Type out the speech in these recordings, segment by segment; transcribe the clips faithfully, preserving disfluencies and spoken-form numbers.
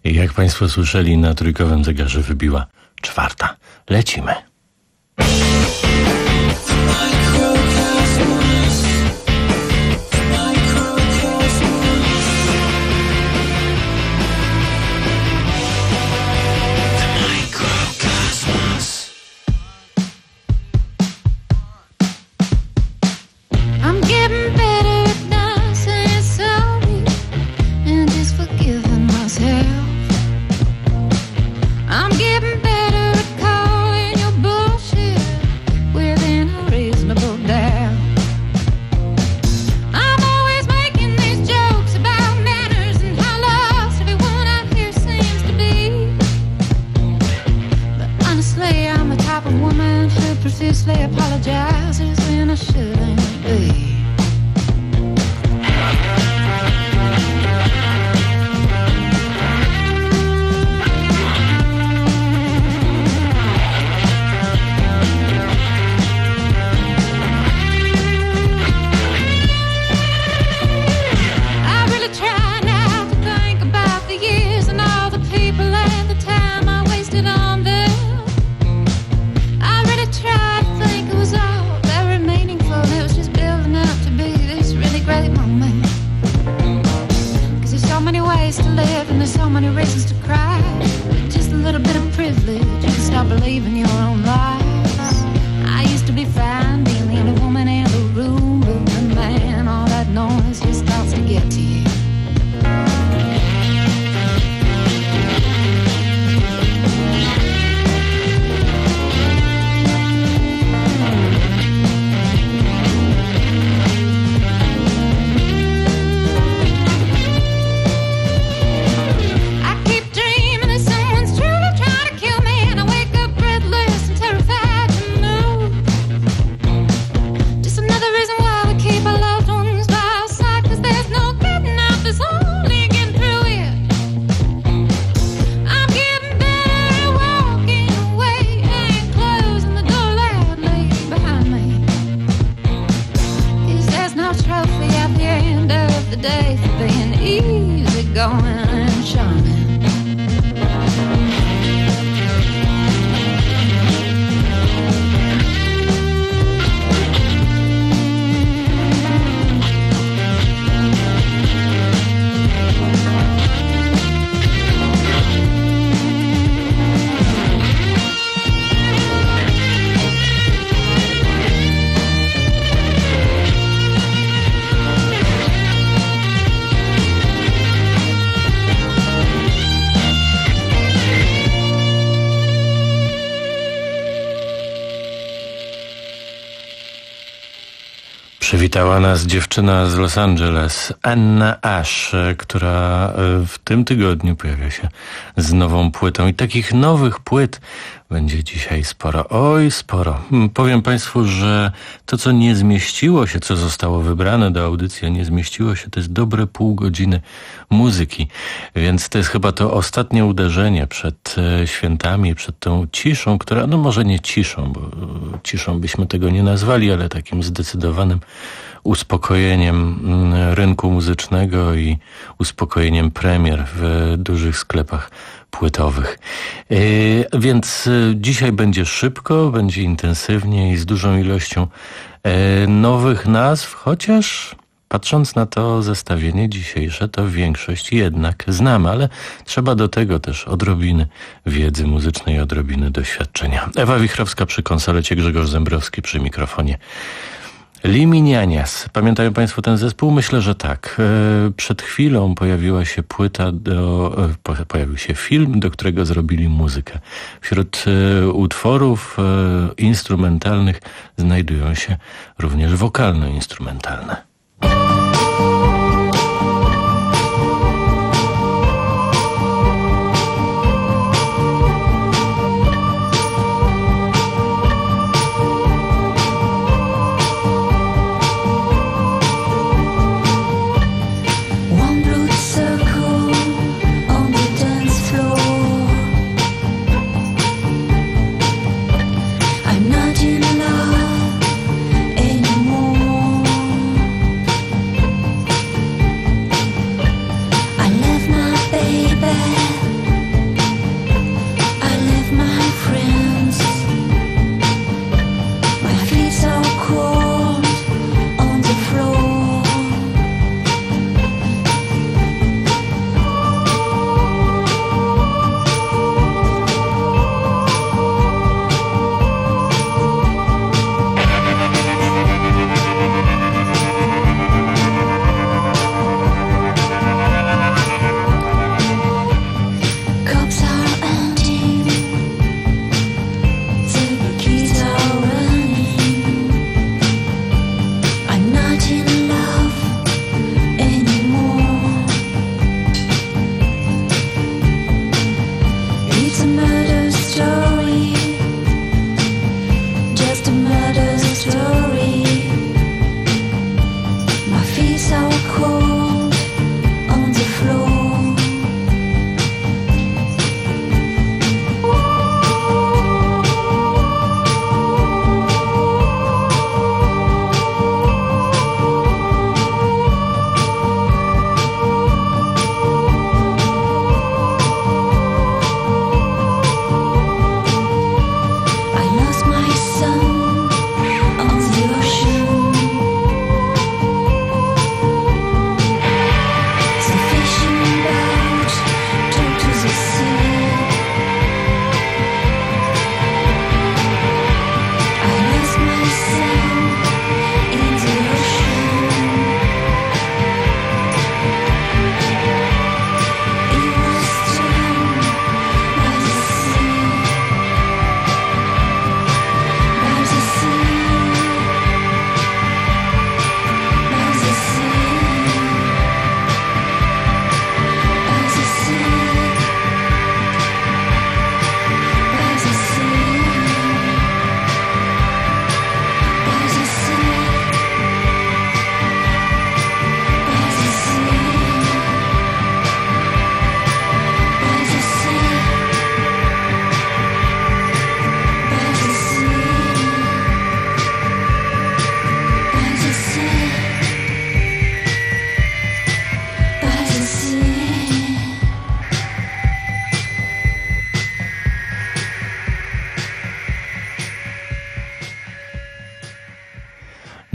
I jak Państwo słyszeli, na trójkowym zegarze wybiła czwarta. Lecimy. Profusely apologizes when I shouldn't be. I really try not to think about the years and all the people and the time I wasted on them. I really tried to think it was all very meaningful. It was just building up to be this really great moment. Cause there's so many ways to live and there's so many reasons to cry. Just a little bit of privilege, you can stop believing your own lies. I used to be fine being the only woman in the room, but the man, all that noise just starts to get to you. Przywitała nas dziewczyna z Los Angeles, Anna Ash, która w tym tygodniu pojawia się z nową płytą. I takich nowych płyt będzie dzisiaj sporo. Oj, sporo. Powiem Państwu, że to, co nie zmieściło się, co zostało wybrane do audycji, a nie zmieściło się, to jest dobre pół godziny muzyki. Więc to jest chyba to ostatnie uderzenie przed świętami, przed tą ciszą, która, no może nie ciszą, bo ciszą byśmy tego nie nazwali, ale takim zdecydowanym uspokojeniem rynku muzycznego i uspokojeniem premier w dużych sklepach płytowych. Yy, więc yy, dzisiaj będzie szybko, będzie intensywnie i z dużą ilością yy, nowych nazw, chociaż patrząc na to zestawienie dzisiejsze, to większość jednak znamy, ale trzeba do tego też odrobiny wiedzy muzycznej, odrobiny doświadczenia. Ewa Wichrowska przy konsolecie, Grzegorz Zembrowski przy mikrofonie. Liminianias. Pamiętają Państwo ten zespół? Myślę, że tak. Przed chwilą pojawiła się płyta, do, pojawił się film, do którego zrobili muzykę. Wśród utworów instrumentalnych znajdują się również wokalno-instrumentalne. I'm not in love anymore.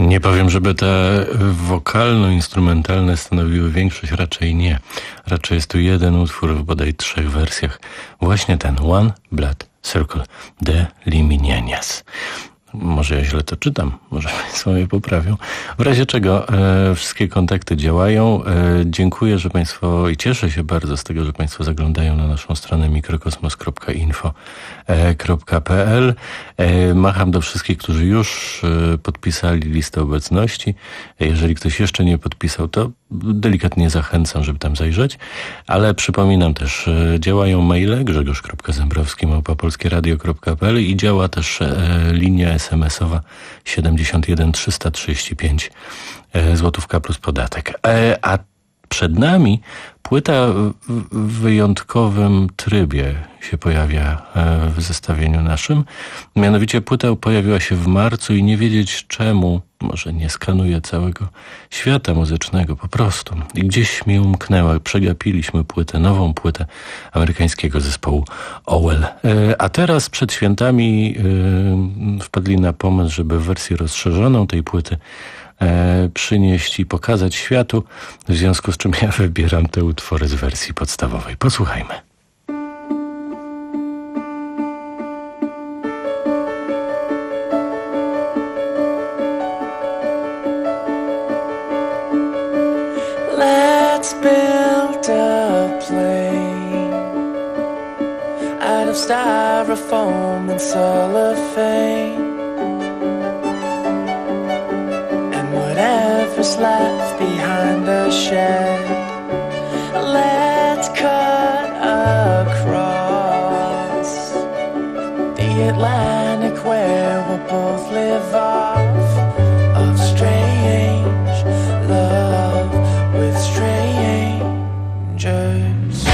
Nie powiem, żeby te wokalno-instrumentalne stanowiły większość, raczej nie. Raczej jest tu jeden utwór w bodaj trzech wersjach. Właśnie ten One Blood Circle de Liminienias. Może ja źle to czytam, może Państwo mnie poprawią. W razie czego e, wszystkie kontakty działają. E, dziękuję, że Państwo i cieszę się bardzo z tego, że Państwo zaglądają na naszą stronę mikrokosmos kropka info kropka pe el. E, macham do wszystkich, którzy już e, podpisali listę obecności. E, jeżeli ktoś jeszcze nie podpisał, to delikatnie zachęcam, żeby tam zajrzeć. Ale przypominam też, e, działają maile grzegorz kropka zembrowski małpa polskie radio kropka pe el i działa też e, linia es em esowa siedemdziesiąt jeden trzysta trzydzieści pięć e, złotówka plus podatek. E, a przed nami płyta w wyjątkowym trybie się pojawia w zestawieniu naszym. Mianowicie płyta pojawiła się w marcu i nie wiedzieć czemu, może nie skanuje całego świata muzycznego po prostu. I gdzieś mi umknęła, przegapiliśmy płytę, nową płytę amerykańskiego zespołu Owell. A teraz przed świętami wpadli na pomysł, żeby w wersji rozszerzoną tej płyty E, przynieść i pokazać światu, w związku z czym ja wybieram te utwory z wersji podstawowej. Posłuchajmy. Let's build a plane out of styrofoam and cellophane. Whatever's left behind the shed, let's cut across the Atlantic where we'll both live off of strange love with strangers.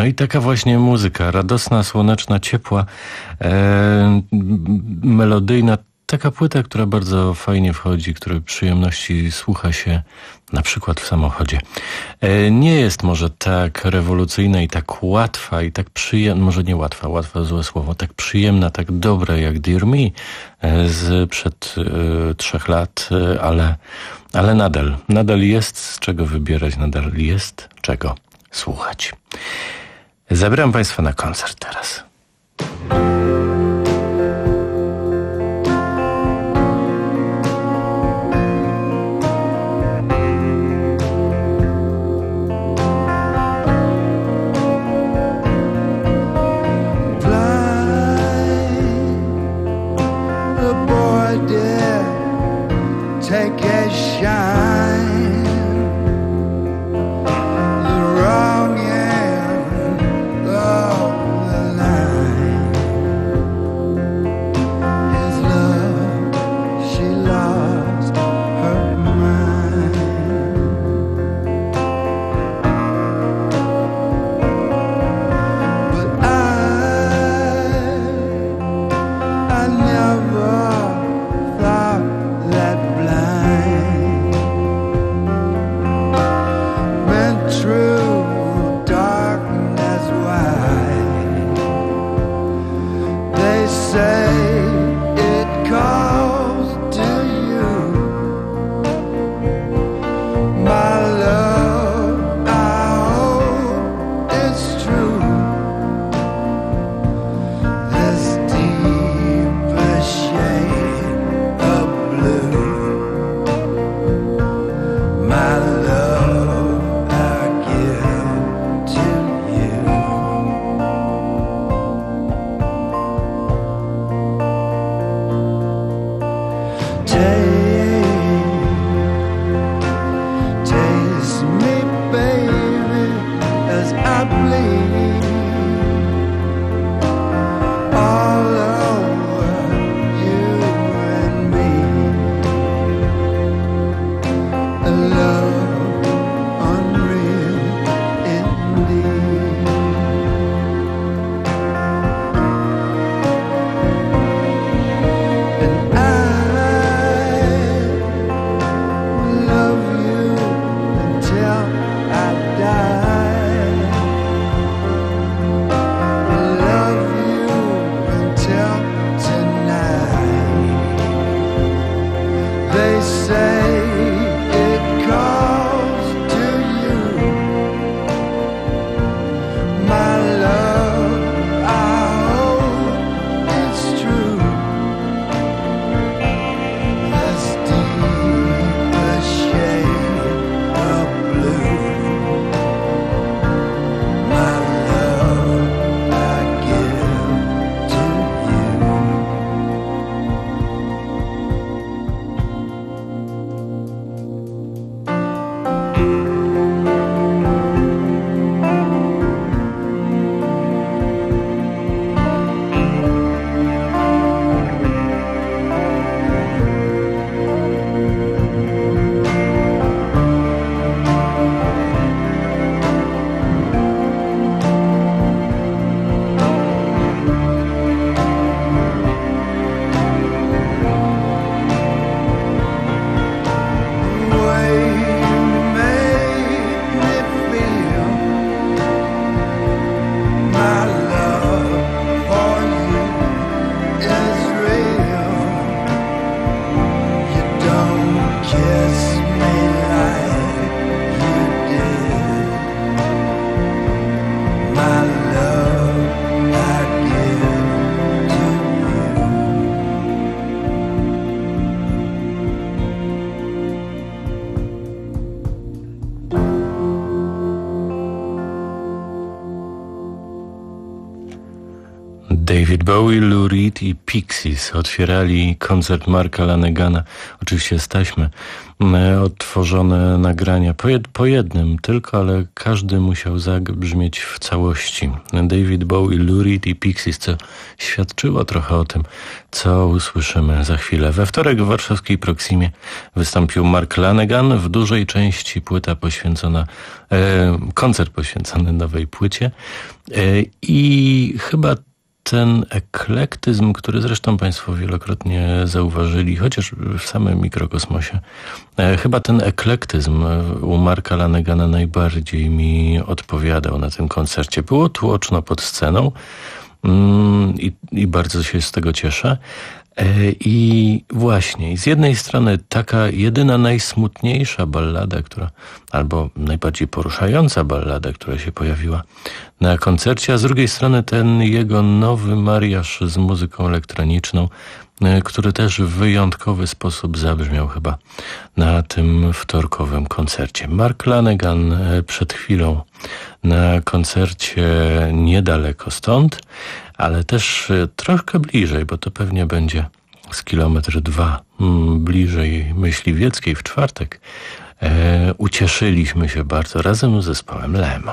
No i taka właśnie muzyka, radosna, słoneczna, ciepła, e, melodyjna, taka płyta, która bardzo fajnie wchodzi, której przyjemności słucha się na przykład w samochodzie. E, nie jest może tak rewolucyjna i tak łatwa i tak przyjemna, może nie łatwa, łatwa złe słowo, tak przyjemna, tak dobra jak Dear Me e, z przed e, trzech lat, e, ale, ale nadal, nadal jest z czego wybierać, nadal jest czego słuchać. Zabieram Państwa na koncert teraz. Take a shine, the wrong end of the line. David Bowie, Lou Reed i Pixies otwierali koncert Marka Lanegana. Oczywiście z taśmy odtworzone nagrania po, jed, po jednym tylko, ale każdy musiał zabrzmieć w całości. David Bowie, Lou Reed i Pixies, co świadczyło trochę o tym, co usłyszymy za chwilę. We wtorek w warszawskiej Proximie wystąpił Mark Lanegan, w dużej części płyta poświęcona, e, koncert poświęcony nowej płycie e, i chyba ten eklektyzm, który zresztą Państwo wielokrotnie zauważyli, chociaż w samym mikrokosmosie, e, chyba ten eklektyzm u Marka Lanegana najbardziej mi odpowiadał na tym koncercie. Było tłoczno pod sceną mm, i, i bardzo się z tego cieszę. E, I właśnie, z jednej strony taka jedyna najsmutniejsza ballada, która, albo najbardziej poruszająca ballada, która się pojawiła na koncercie, a z drugiej strony ten jego nowy mariaż z muzyką elektroniczną, e, który też w wyjątkowy sposób zabrzmiał chyba na tym wtorkowym koncercie. Mark Lanegan e, przed chwilą na koncercie niedaleko stąd, ale też troszkę bliżej, bo to pewnie będzie z kilometr dwa bliżej Myśliwieckiej w czwartek. E, ucieszyliśmy się bardzo razem z zespołem Lem.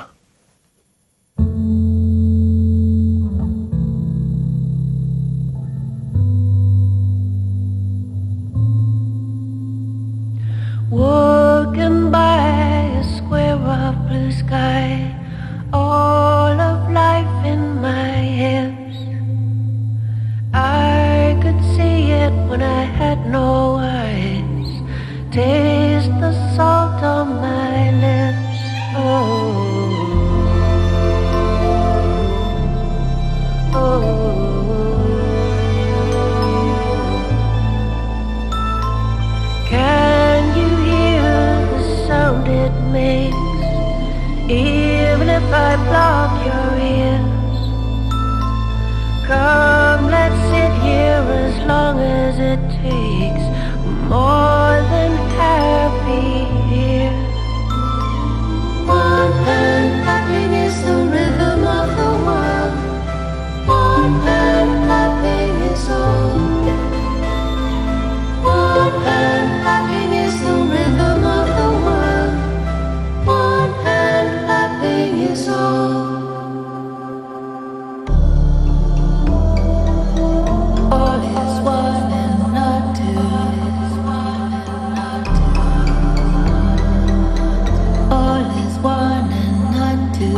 Walking by a square of blue sky, all of life in my hips. I could see it when I had no eyes, taste the salt on my lips. Oh, oh. Can you hear the sound it makes? Even if I block your ears, come, let's sit here as long as it takes. More than happy here. One hand clapping is the rhythm of the world. One hand clapping is all. One hand clapping is the rhythm of the world. One hand clapping is all. All is one and not two. All is one and not two.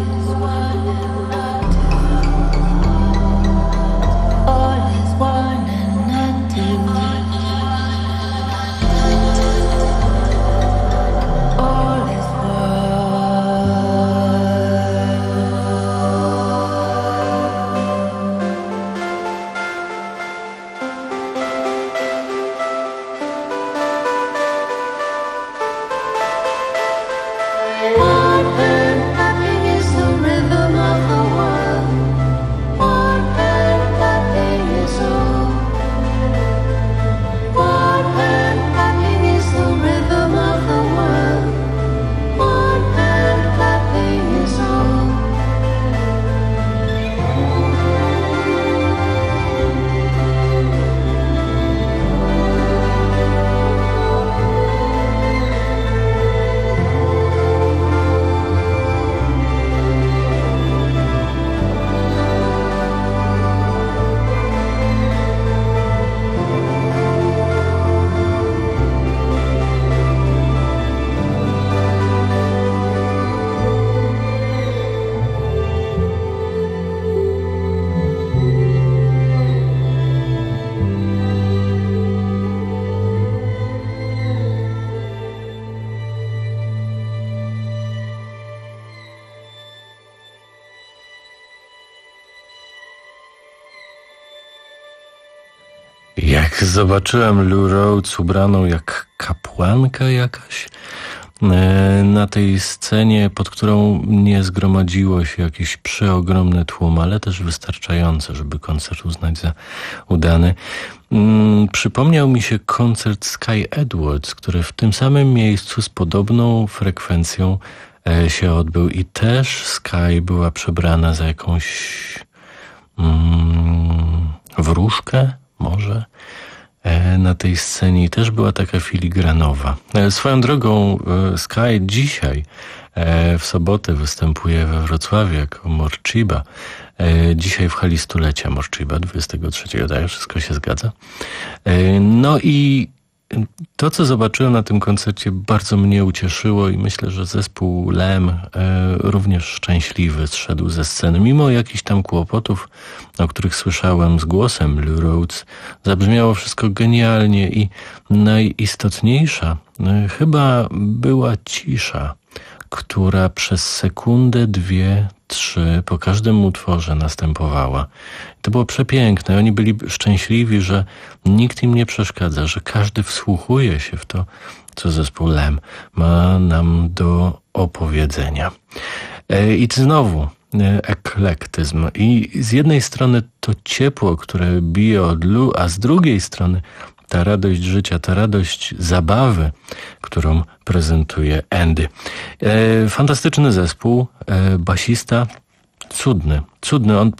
All is one and not two. All is one hand clapping is the rhythm of the world. One hand clapping is all. One hand clapping is the rhythm of the world. One hand clapping is all. Jak zobaczyłem Lou Rhodes ubraną jak kapłanka jakaś na tej scenie, pod którą nie zgromadziło się jakieś przeogromny tłum, ale też wystarczające, żeby koncert uznać za udany. Przypomniał mi się koncert Sky Edwards, który w tym samym miejscu z podobną frekwencją się odbył i też Sky była przebrana za jakąś mm, wróżkę może e, na tej scenie i też była taka filigranowa. E, swoją drogą e, Sky dzisiaj e, w sobotę występuje we Wrocławiu jako Morciba. E, dzisiaj w hali stulecia Morciba, dwudziestego trzeciego, tak, wszystko się zgadza. E, no i to, co zobaczyłem na tym koncercie, bardzo mnie ucieszyło i myślę, że zespół Lem e, również szczęśliwy zszedł ze sceny. Mimo jakichś tam kłopotów, o których słyszałem z głosem Lou Rhodes, zabrzmiało wszystko genialnie i najistotniejsza e, chyba była cisza, która przez sekundę, dwie, trzy po każdym utworze następowała. To było przepiękne. Oni byli szczęśliwi, że nikt im nie przeszkadza, że każdy wsłuchuje się w to, co zespół Lem ma nam do opowiedzenia. I znowu eklektyzm. I z jednej strony to ciepło, które bije od Lou, a z drugiej strony ta radość życia, ta radość zabawy, którą prezentuje Andy. E, fantastyczny zespół, e, basista, cudny, cudny. On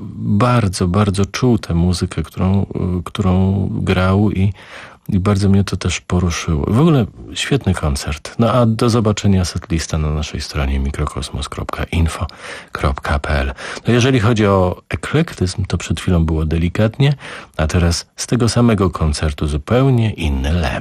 bardzo, bardzo czuł tę muzykę, którą, którą grał i, i bardzo mnie to też poruszyło. W ogóle świetny koncert. No a do zobaczenia setlista na naszej stronie mikrokosmos kropka info kropka p l. No jeżeli chodzi o eklektyzm, to przed chwilą było delikatnie, a teraz z tego samego koncertu zupełnie inny Lem.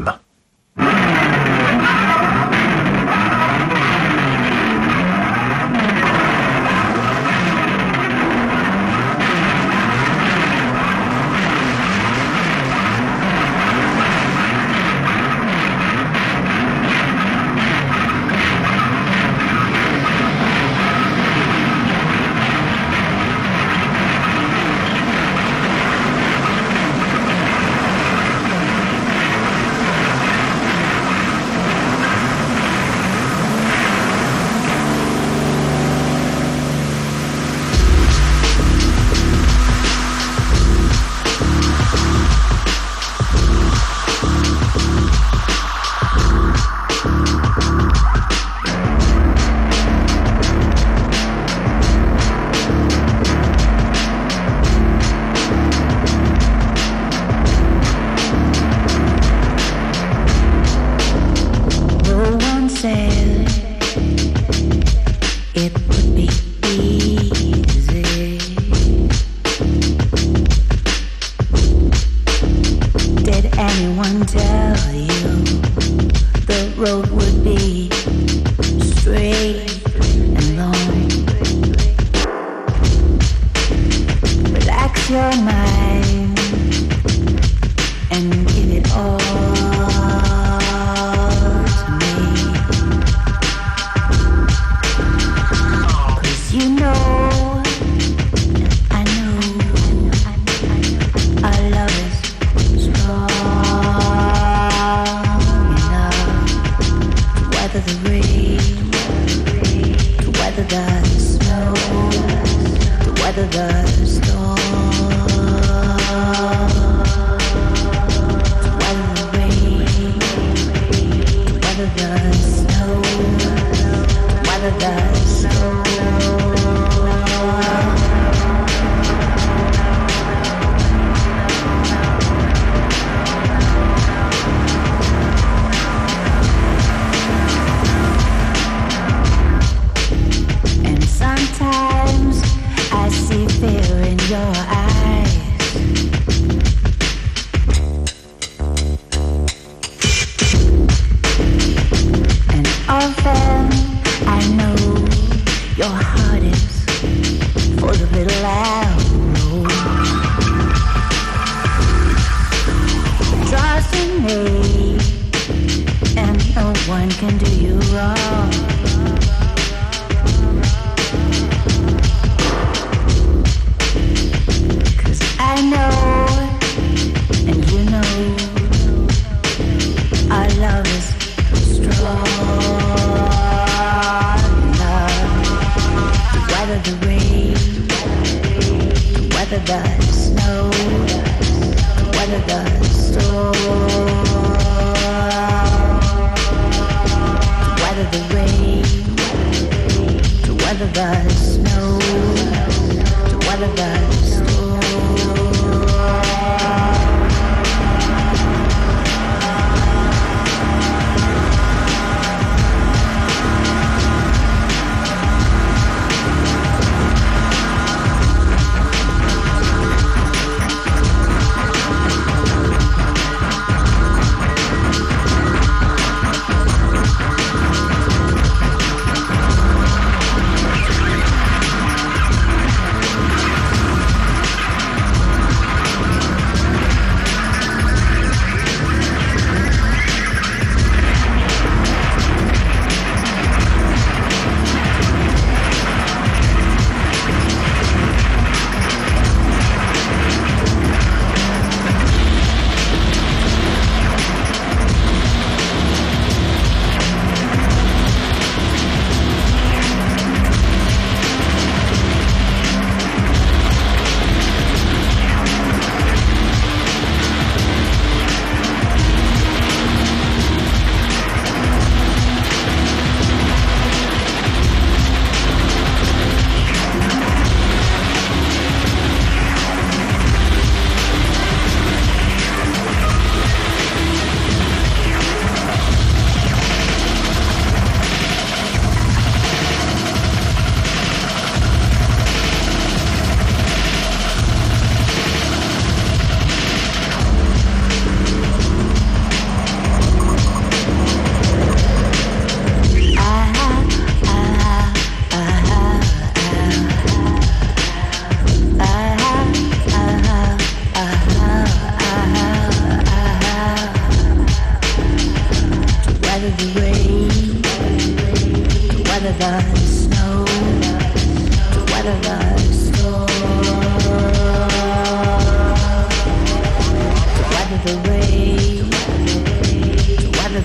weather the snow, to weather the storm.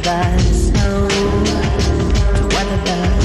the snow, to weather the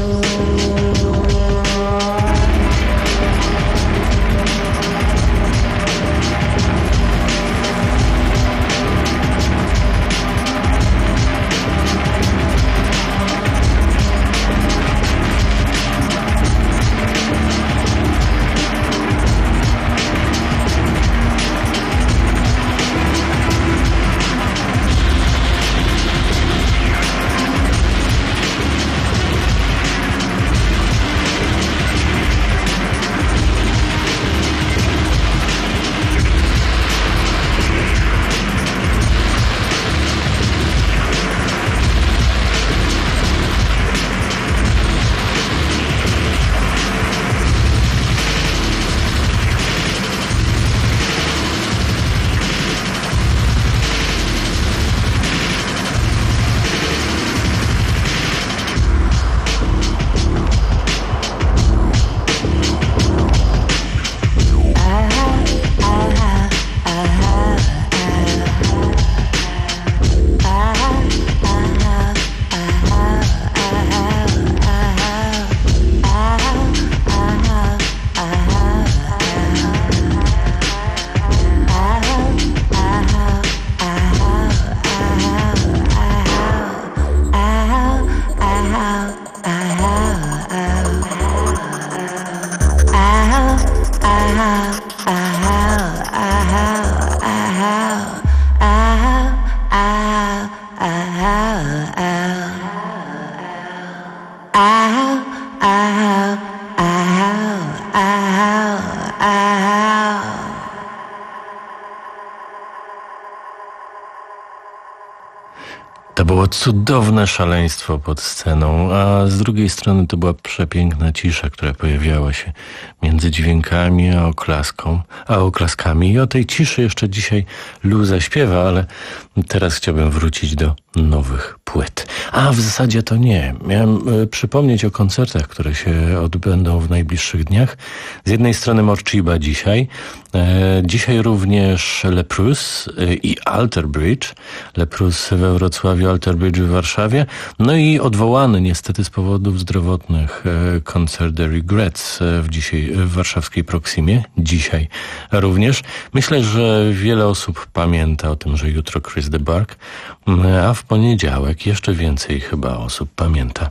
To było cudowne szaleństwo pod sceną, a z drugiej strony to była przepiękna cisza, która pojawiała się między dźwiękami a oklaską, a oklaskami. I o tej ciszy jeszcze dzisiaj Lou zaśpiewa, ale teraz chciałbym wrócić do nowych płyt. A w zasadzie to nie. Miałem y, przypomnieć o koncertach, które się odbędą w najbliższych dniach. Z jednej strony Morciba dzisiaj, e, dzisiaj również Leprous y, i Alter Bridge. Leprous we Wrocławiu, Alter Bridge w Warszawie. No i odwołany niestety z powodów zdrowotnych e, koncert The Regrets e, w, dzisiaj, w warszawskiej Proximie. Dzisiaj również. Myślę, że wiele osób pamięta o tym, że jutro Chris de Burgh, a w poniedziałek jeszcze więcej chyba osób pamięta,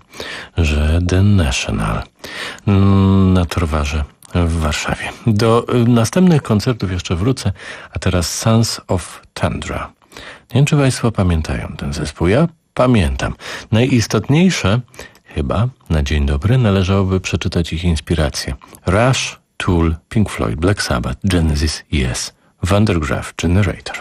że The National na Torwarze w Warszawie. Do następnych koncertów jeszcze wrócę, a teraz Sons of Tundra. Nie wiem, czy Państwo pamiętają ten zespół. Ja pamiętam. Najistotniejsze chyba na dzień dobry należałoby przeczytać ich inspiracje. Rush, Tool, Pink Floyd, Black Sabbath, Genesis, Yes, Van der Graaf, Generator.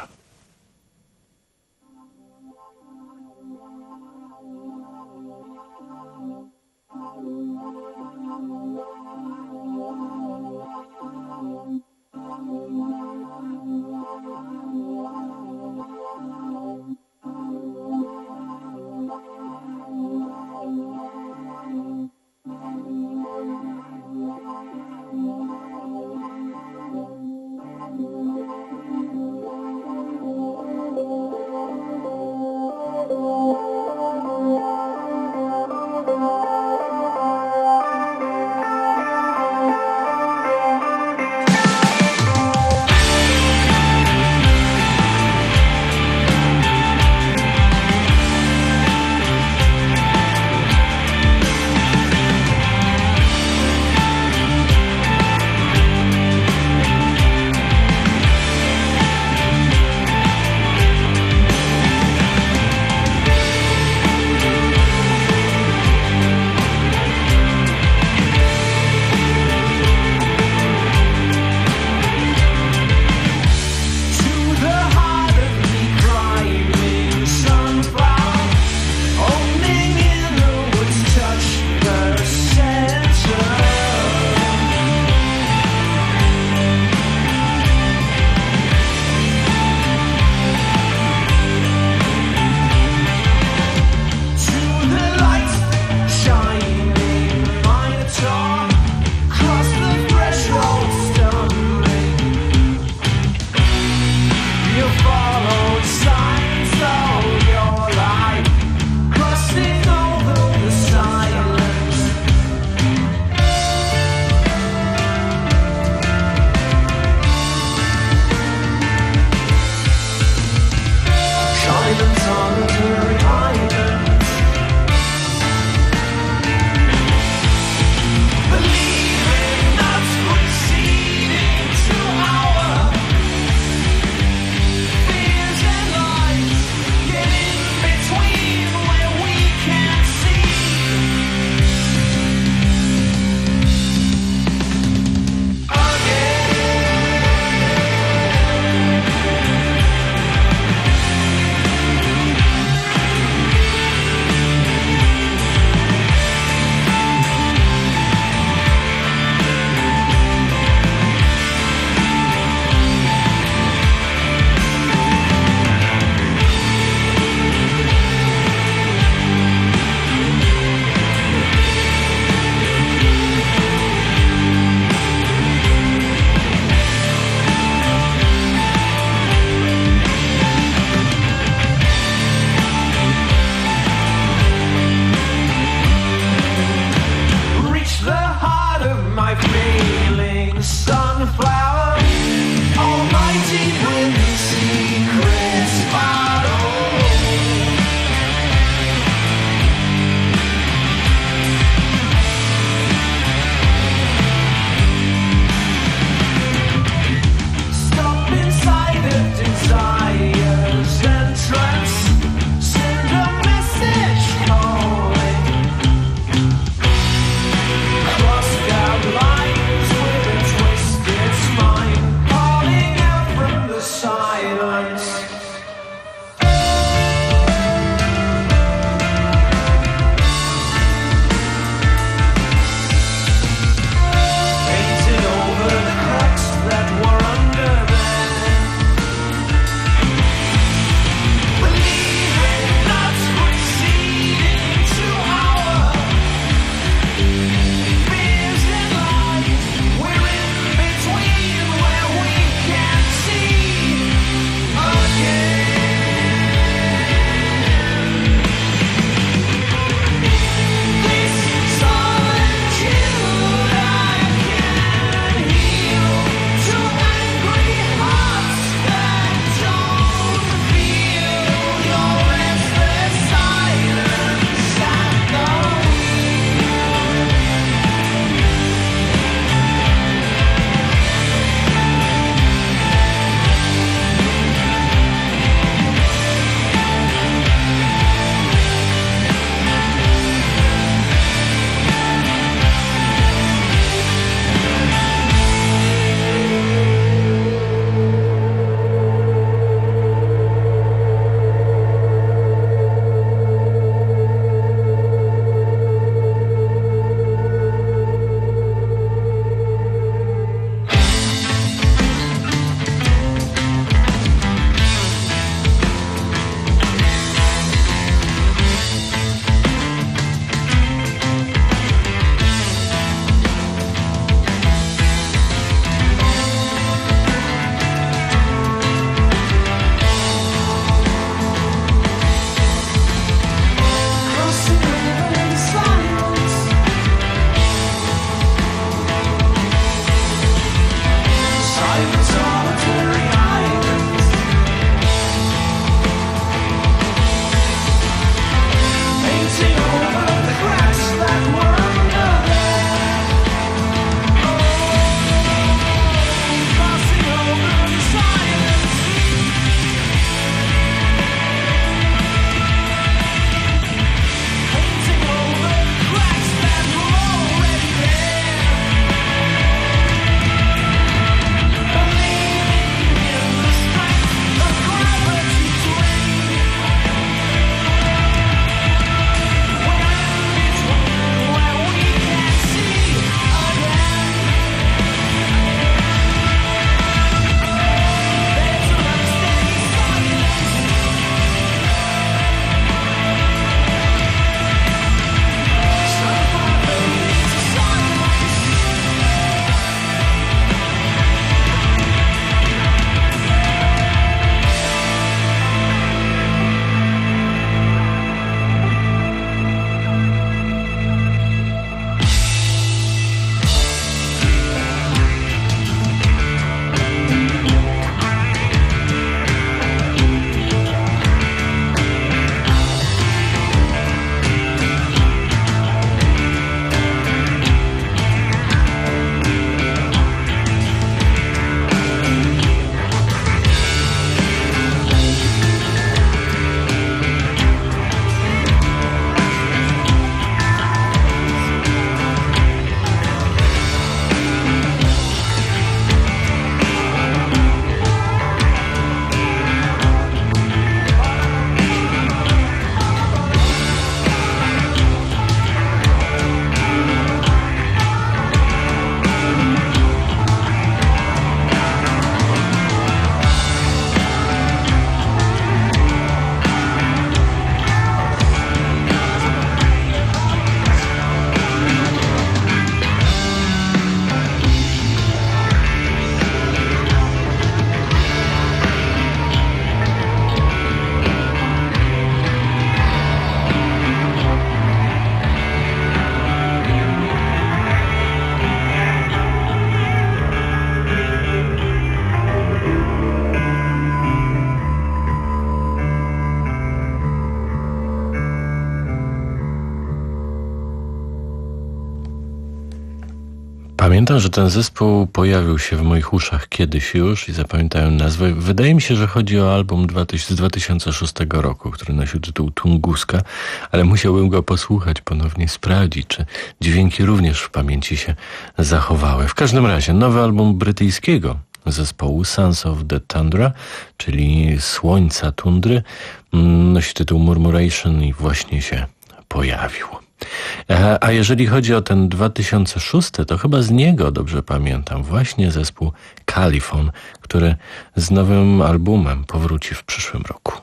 Pamiętam, że ten zespół pojawił się w moich uszach kiedyś już i zapamiętałem nazwę. Wydaje mi się, że chodzi o album z dwa tysiące szóstego roku, który nosił tytuł Tunguska, ale musiałbym go posłuchać, ponownie sprawdzić, czy dźwięki również w pamięci się zachowały. W każdym razie nowy album brytyjskiego zespołu Sons of the Tundra, czyli Słońca Tundry, nosi tytuł Murmuration i właśnie się pojawił. A jeżeli chodzi o ten dwa tysiące szósty, to chyba z niego, dobrze pamiętam, właśnie zespół Califon, który z nowym albumem powróci w przyszłym roku.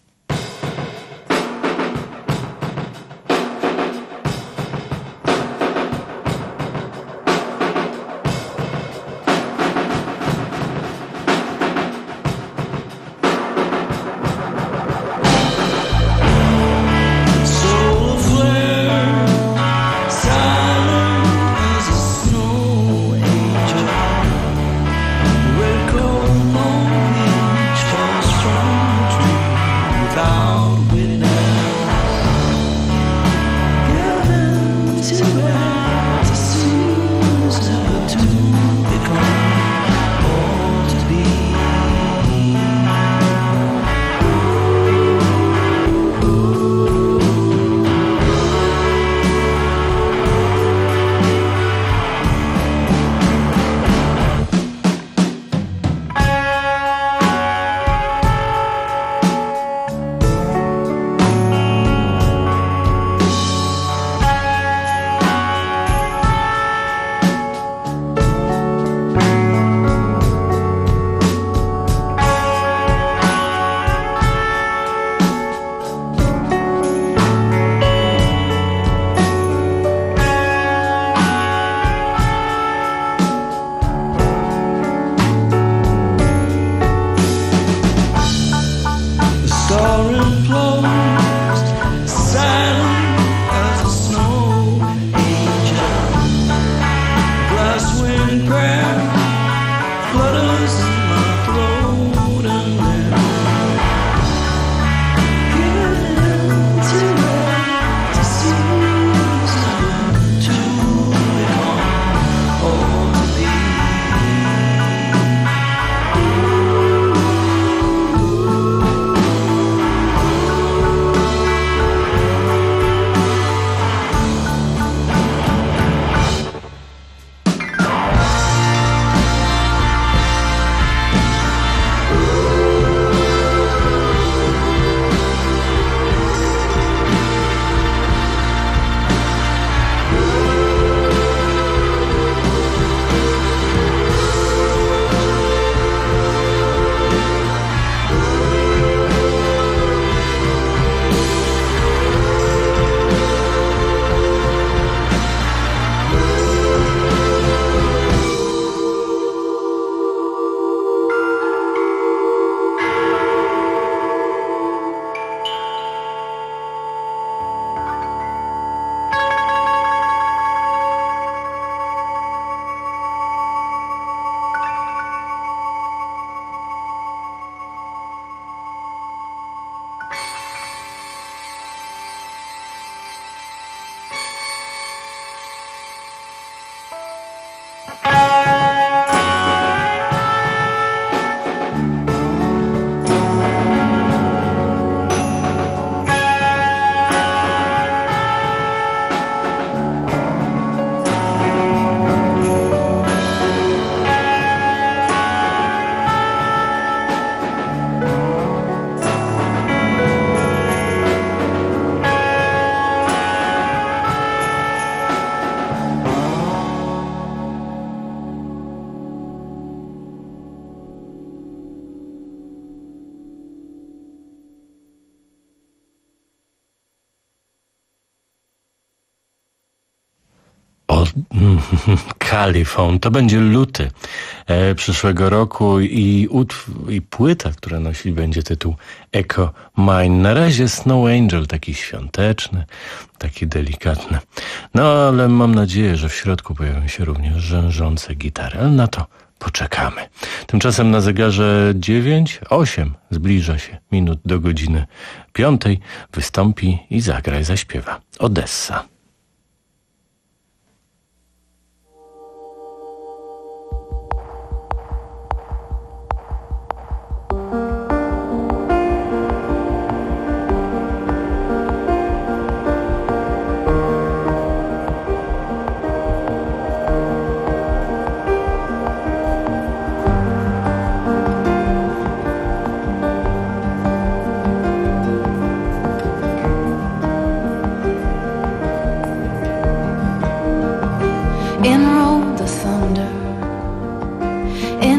Califon. To będzie luty e, przyszłego roku i, utw- i płyta, która nosi będzie tytuł Echo Mine. Na razie Snow Angel, taki świąteczny, taki delikatny. No ale mam nadzieję, że w środku pojawią się również rzężące gitary, ale na to poczekamy. Tymczasem na zegarze dziewięć, osiem zbliża się minut do godziny piątej. Wystąpi i zagra i zaśpiewa Odessa.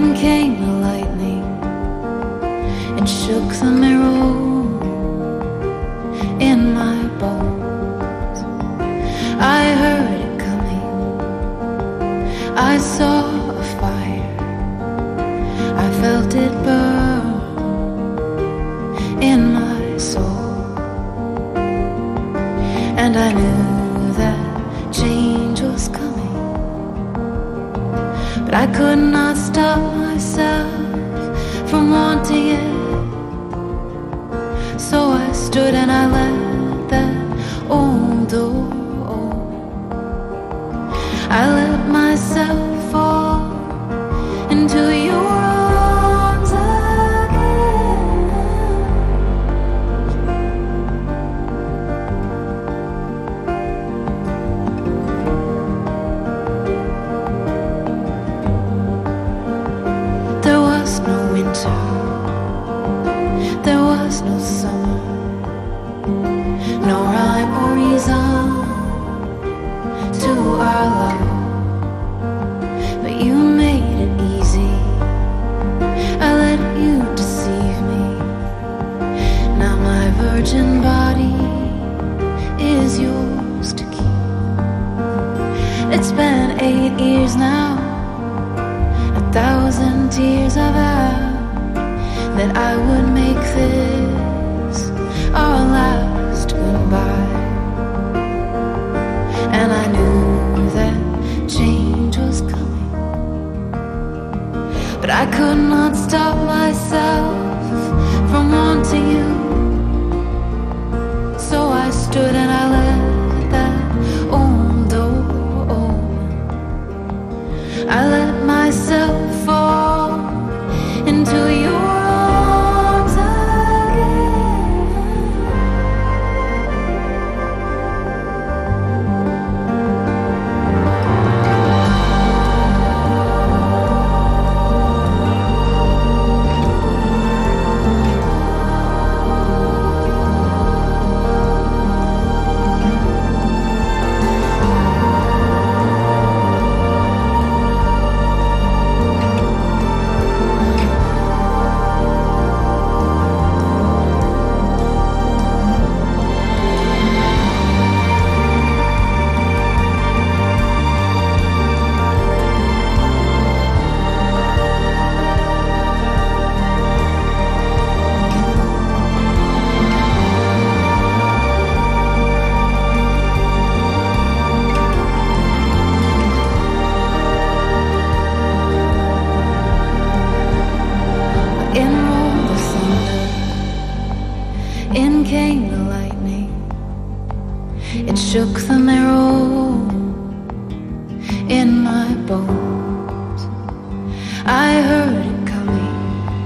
In came the lightning and shook the marrow in my bones. I heard it coming, I saw a fire, I felt it burn in my soul, and I knew that change was coming, but I could not stop myself from wanting it. So I stood and I let that old door open. I let myself fall into your arms again. There was no winter, there was no summer, no rhyme or reason to our love, but you made it easy. I let you deceive me. Now my virgin body is yours to keep. It's been eight years now, a thousand tears I've had, that I would make this our last goodbye. And I knew that change was coming, but I could not stop myself from wanting you. So I stood and I let that old door open. I let myself fall into your arms again. Shook the marrow in my bones. I heard it coming,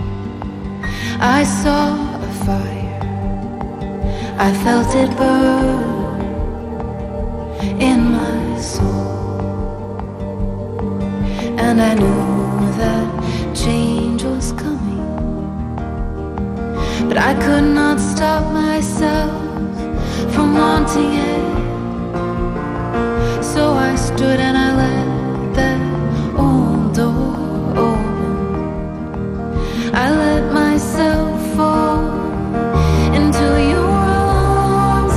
I saw a fire, I felt it burn in my soul, and I knew that change was coming, but I could not stop myself from wanting it. So I stood and I let that old door open. I let myself fall into your arms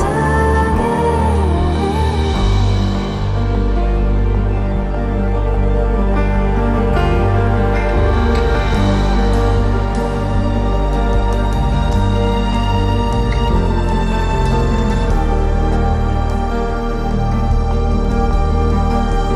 again.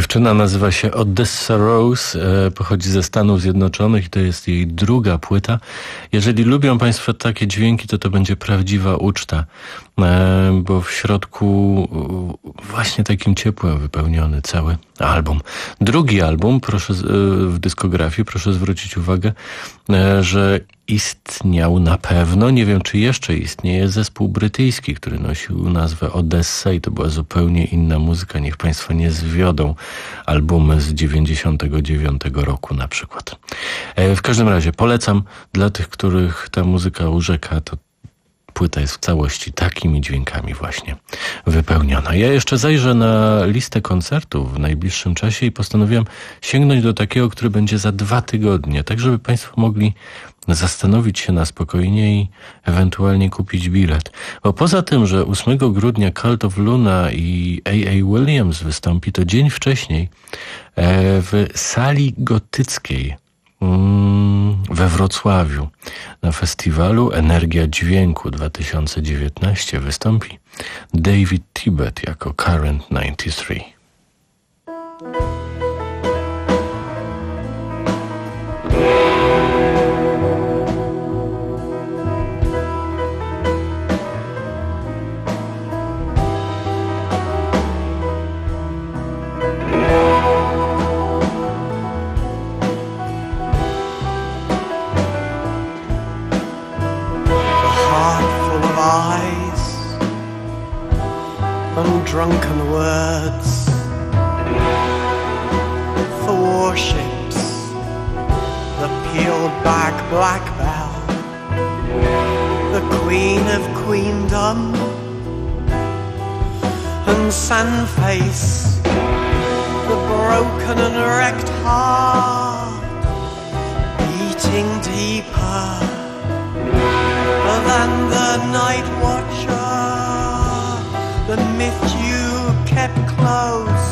Dziewczyna nazywa się Odessa Rose, e, pochodzi ze Stanów Zjednoczonych i to jest jej druga płyta. Jeżeli lubią Państwo takie dźwięki, to to będzie prawdziwa uczta, e, bo w środku e, właśnie takim ciepłem wypełniony cały album. Drugi album, proszę, e, w dyskografii, proszę zwrócić uwagę, e, że istniał na pewno, nie wiem czy jeszcze istnieje, zespół brytyjski, który nosił nazwę Odessa i to była zupełnie inna muzyka. Niech Państwo nie zwiodą albumy z dziewięćdziesiątego dziewiątego roku na przykład. W każdym razie polecam dla tych, których ta muzyka urzeka, to płyta jest w całości takimi dźwiękami właśnie wypełniona. Ja jeszcze zajrzę na listę koncertów w najbliższym czasie i postanowiłem sięgnąć do takiego, który będzie za dwa tygodnie, tak żeby Państwo mogli zastanowić się na spokojnie i ewentualnie kupić bilet. Bo poza tym, że ósmego grudnia Cult of Luna i A A Williams wystąpi, to dzień wcześniej w sali gotyckiej we Wrocławiu na festiwalu Energia Dźwięku dwa tysiące dziewiętnaście wystąpi David Tibet jako Current dziewięćdziesiąt trzy. Drunken words for warships, the peeled back black bell, the queen of queendom, and Sandface, the broken and wrecked heart, beating deeper than the night watcher. The myth you kept close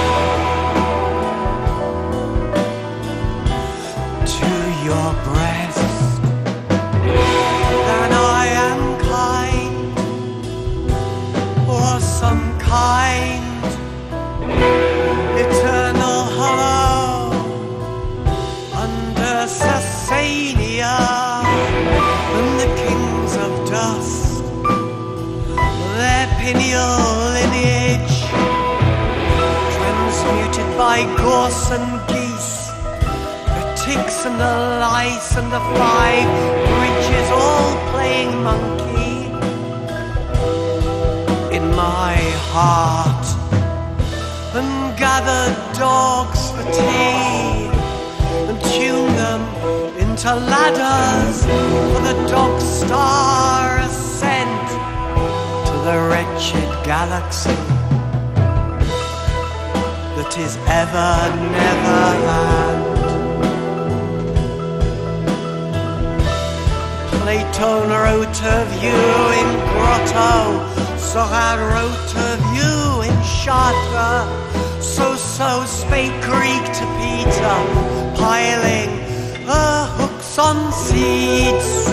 to your breast, and I am kind, or some kind eternal hollow under Sassania and the kings of dust. Their pineal lineage transmuted by gorse and geese, the ticks and the lice and the five bridges all playing monkey in my heart, and gathered dogs for tea and tuned them into ladders for the dog star ascent the wretched galaxy that is ever Neverland. Plato wrote of you in Grotto, Seurat wrote of you in Chartres, so-so spake Greek to Peter, piling her hooks on seeds.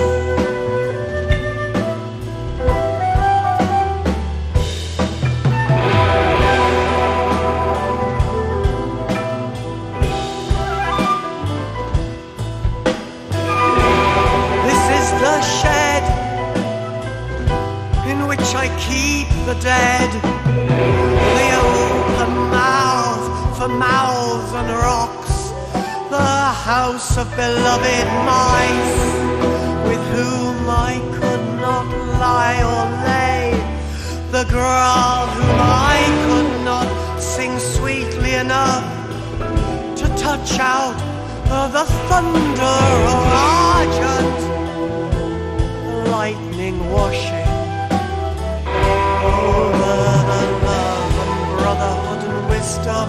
The dead, the open mouth for mouths and rocks, the house of beloved mice, with whom I could not lie or lay, the girl whom I could not sing sweetly enough to touch out the thunder of argent, the lightning washing over the love and brotherhood and wisdom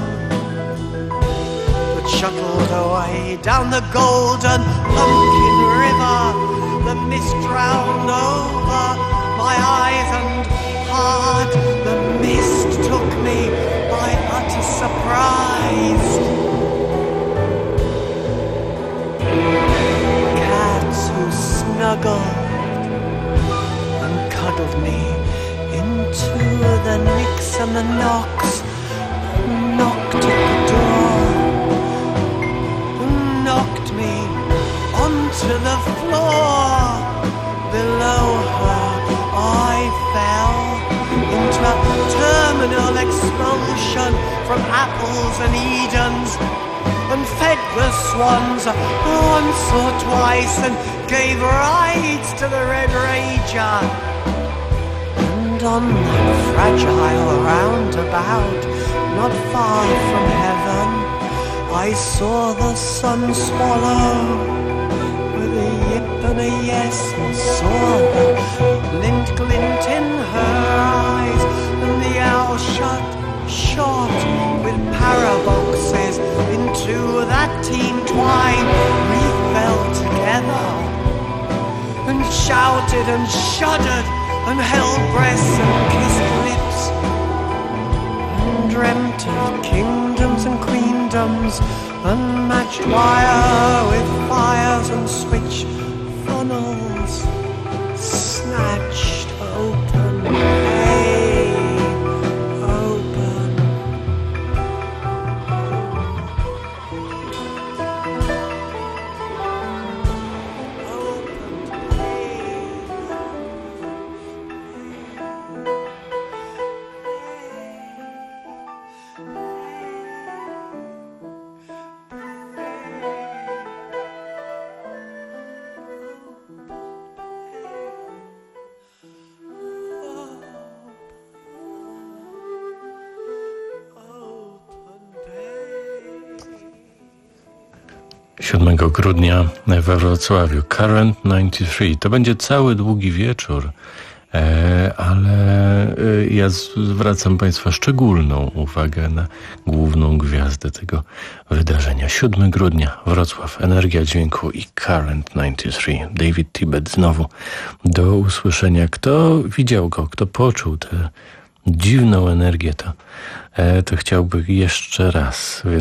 that shuttled away down the golden pumpkin river. The mist drowned over my eyes and heart. The mist took me by utter surprise. Cats who snuggled and cuddled me into the nicks and the knocks, knocked at the door. to the floor. Below her I fell into a terminal expulsion from apples and Edens, and fed the swans once or twice, and gave rides to the Red Ranger. And on that fragile roundabout, not far from heaven, I saw the sun swallow with a yip and a yes, and saw the lint glint in her eyes, and the owl shut shot with paraboxes into that teen twine. We fell together and shouted and shuddered and held breasts and kissed lips and dreamt of kingdoms and queendoms and matched wire with fires and switch funnels snatched open. Hey, open. siódmego grudnia we Wrocławiu. Current dziewięćdziesiąt trzy. To będzie cały długi wieczór, e, ale e, ja zwracam Państwa szczególną uwagę na główną gwiazdę tego wydarzenia. siódmego grudnia, Wrocław, Energia Dźwięku i Current dziewięćdziesiąt trzy. David Tibet znowu do usłyszenia. Kto widział go, kto poczuł tę dziwną energię, to, e, to chciałby jeszcze raz.